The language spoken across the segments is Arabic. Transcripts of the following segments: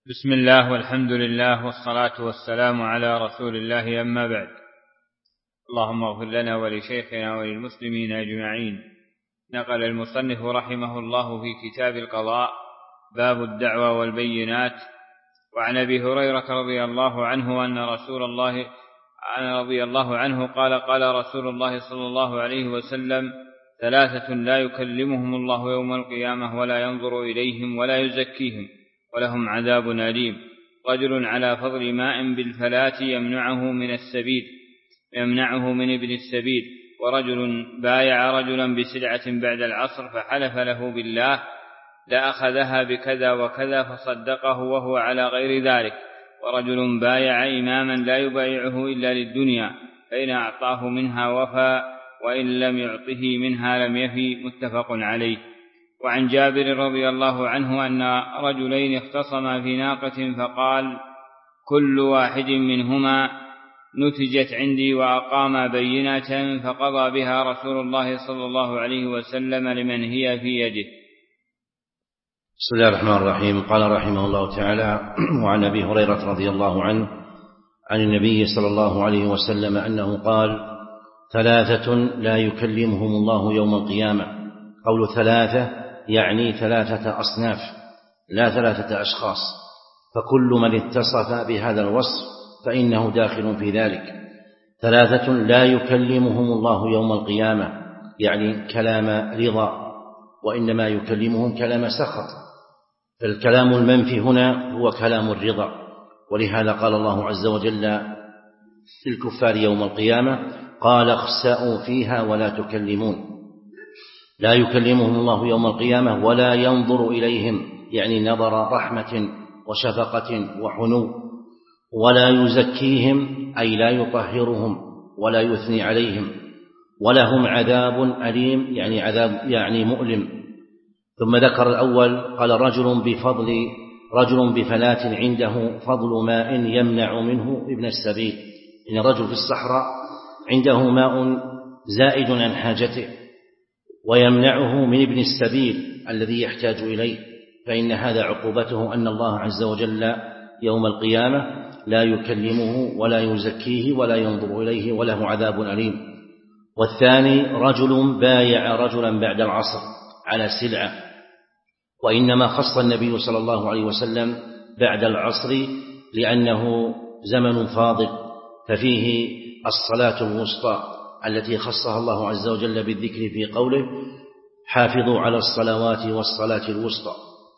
بسم الله والحمد لله والصلاة والسلام على رسول الله، أما بعد. اللهم اغفر لنا ولشيخنا وللمسلمين أجمعين. نقل المصنف رحمه الله في كتاب القضاء باب الدعوى والبينات. وعن أبي هريرة رضي الله عنه أن رضي الله عنه قال رسول الله صلى الله عليه وسلم: ثلاثة لا يكلمهم الله يوم القيامة ولا ينظر إليهم ولا يزكيهم ولهم عذاب أليم: رجل على فضل ماء بالفلاة يمنعه من ابن السبيل، ورجل بايع رجلا بسلعة بعد العصر فحلف له بالله لأخذها بكذا وكذا فصدقه وهو على غير ذلك، ورجل بايع إماما لا يبايعه إلا للدنيا فإن أعطاه منها وفى وإن لم يعطه منها لم يفي، متفق عليه. وعن جابر رضي الله عنه أن رجلين اختصما في ناقة فقال: كل واحد منهما نتجت عندي وأقام بينة فقضى بها رسول الله صلى الله عليه وسلم لمن هي في يده. بسم الله الرحمن الرحيم. قال رحمه الله تعالى: وعن أبي هريرة رضي الله عنه عن النبي صلى الله عليه وسلم أنه قال: ثلاثة لا يكلمهم الله يوم القيامة. قول ثلاثة يعني ثلاثة أصناف لا ثلاثة أشخاص، فكل من اتصف بهذا الوصف فإنه داخل في ذلك. ثلاثة لا يكلمهم الله يوم القيامة يعني كلام رضا، وإنما يكلمهم كلام سخط، فالكلام المنفي هنا هو كلام الرضا. ولهذا قال الله عز وجل للكفار يوم القيامة: قال اخسأوا فيها ولا تكلمون. لا يكلمهم الله يوم القيامة ولا ينظر إليهم يعني نظر رحمة وشفقة وحنو، ولا يزكيهم أي لا يطهرهم ولا يثني عليهم، ولهم عذاب أليم يعني عذاب يعني مؤلم. ثم ذكر الأول قال: رجل بفلاة عنده فضل ماء يمنع منه ابن السبيل، إن رجل في الصحراء عنده ماء زائد عن حاجته ويمنعه من ابن السبيل الذي يحتاج إليه، فإن هذا عقوبته أن الله عز وجل يوم القيامة لا يكلمه ولا يزكيه ولا ينظر إليه وله عذاب أليم. والثاني رجل بايع رجلا بعد العصر على سلعة، وإنما خص النبي صلى الله عليه وسلم بعد العصر لأنه زمن فاضل، ففيه الصلاة الوسطى التي خصها الله عز وجل بالذكر في قوله: حافظوا على الصلوات والصلاة الوسطى.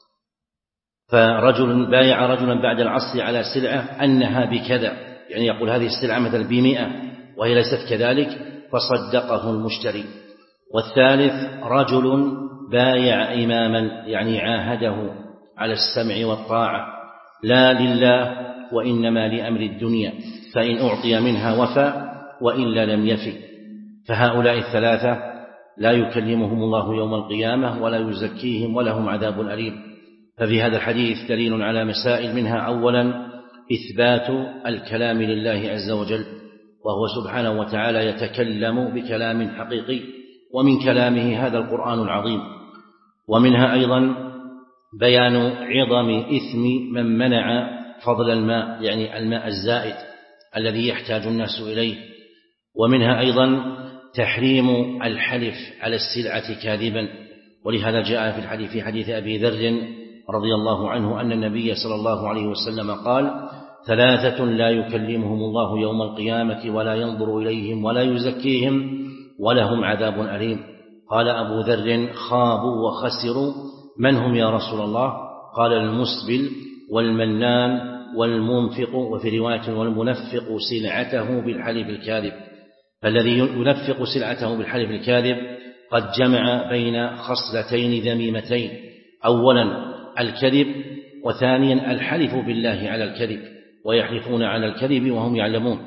فرجل بايع رجلا بعد العصر على سلعة أنها بكذا، يعني يقول هذه السلعة مثل ب100 وهي ليست كذلك، فصدقه المشتري. والثالث رجل بايع إماما يعني عاهده على السمع والطاعة لا لله وإنما لأمر الدنيا، فإن أعطي منها وفى وإلا لم يفي. فهؤلاء الثلاثة لا يكلمهم الله يوم القيامة ولا يزكيهم ولهم عذاب أليم. ففي هذا الحديث دليل على مسائل، منها أولا إثبات الكلام لله عز وجل، وهو سبحانه وتعالى يتكلم بكلام حقيقي، ومن كلامه هذا القرآن العظيم. ومنها أيضا بيان عظم إثم من منع فضل الماء يعني الماء الزائد الذي يحتاج الناس إليه. ومنها أيضا تحريم الحلف على السلعة كاذبا، ولهذا جاء في حديث أبي ذر رضي الله عنه أن النبي صلى الله عليه وسلم قال: ثلاثة لا يكلمهم الله يوم القيامة ولا ينظر إليهم ولا يزكيهم ولهم عذاب أليم. قال أبو ذر: خابوا وخسروا. من هم يا رسول الله؟ قال: المسبل والمنان والمنفق، وفي رواية والمنفق سلعته بالحلف الكاذب. فالذي ينفق سلعته بالحلف الكاذب قد جمع بين خصلتين ذميمتين: أولا الكذب، وثانيا الحلف بالله على الكذب، ويحلفون على الكذب وهم يعلمون.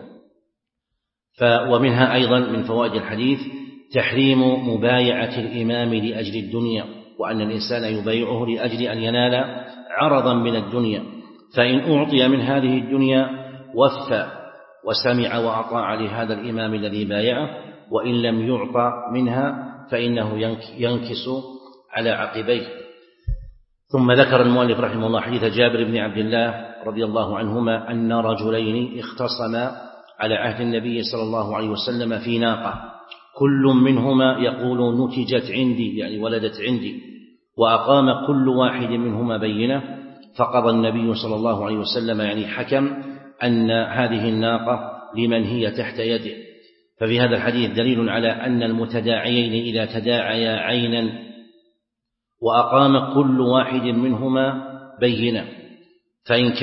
ومنها أيضا من فوائد الحديث تحريم مبايعة الإمام لأجل الدنيا، وأن الإنسان يبايعه لأجل أن ينال عرضا من الدنيا، فإن أعطي من هذه الدنيا وفى وسمع وأطاع لهذا الإمام الذي بايعه، وإن لم يعطى منها فإنه ينكس على عقبيه. ثم ذكر المؤلف رحمه الله حديث جابر بن عبد الله رضي الله عنهما أن رجلين اختصما على عهد النبي صلى الله عليه وسلم في ناقة، كل منهما يقول نتجت عندي يعني ولدت عندي، وأقام كل واحد منهما بينة، فقضى النبي صلى الله عليه وسلم يعني حكم أن هذه الناقة لمن هي تحت يده. ففي هذا الحديث دليل على أن المتداعيين إذا تداعيا عينا وأقام كل واحد منهما بينة، فإن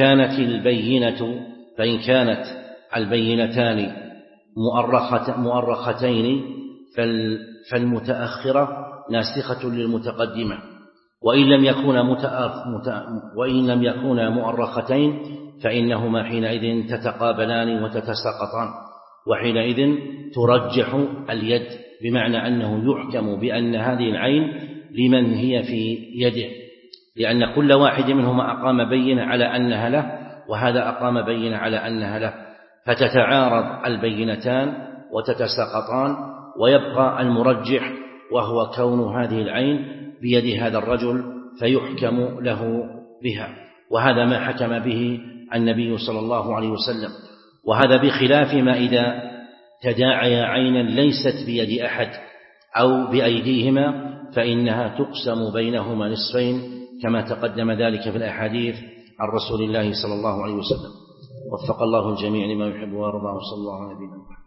كانت البينتان مؤرختين فالمتأخرة ناسخة للمتقدمة، وإن لم يكونا مؤرختين فإنهما حينئذ تتقابلان وتتساقطان، وحينئذ ترجح اليد، بمعنى أنه يحكم بأن هذه العين لمن هي في يده، لأن كل واحد منهما أقام بينة على أنها له، وهذا أقام بينة على أنها له، فتتعارض البينتان وتتساقطان، ويبقى المرجح وهو كون هذه العين بيد هذا الرجل فيحكم له بها. وهذا ما حكم به النبي صلى الله عليه وسلم، وهذا بخلاف ما إذا تداعي عينا ليست بيد أحد أو بأيديهما، فإنها تقسم بينهما نصفين كما تقدم ذلك في الأحاديث عن رسول الله صلى الله عليه وسلم. وفق الله الجميع لما يحب ويرضى، وصلى الله على نبينا محمد.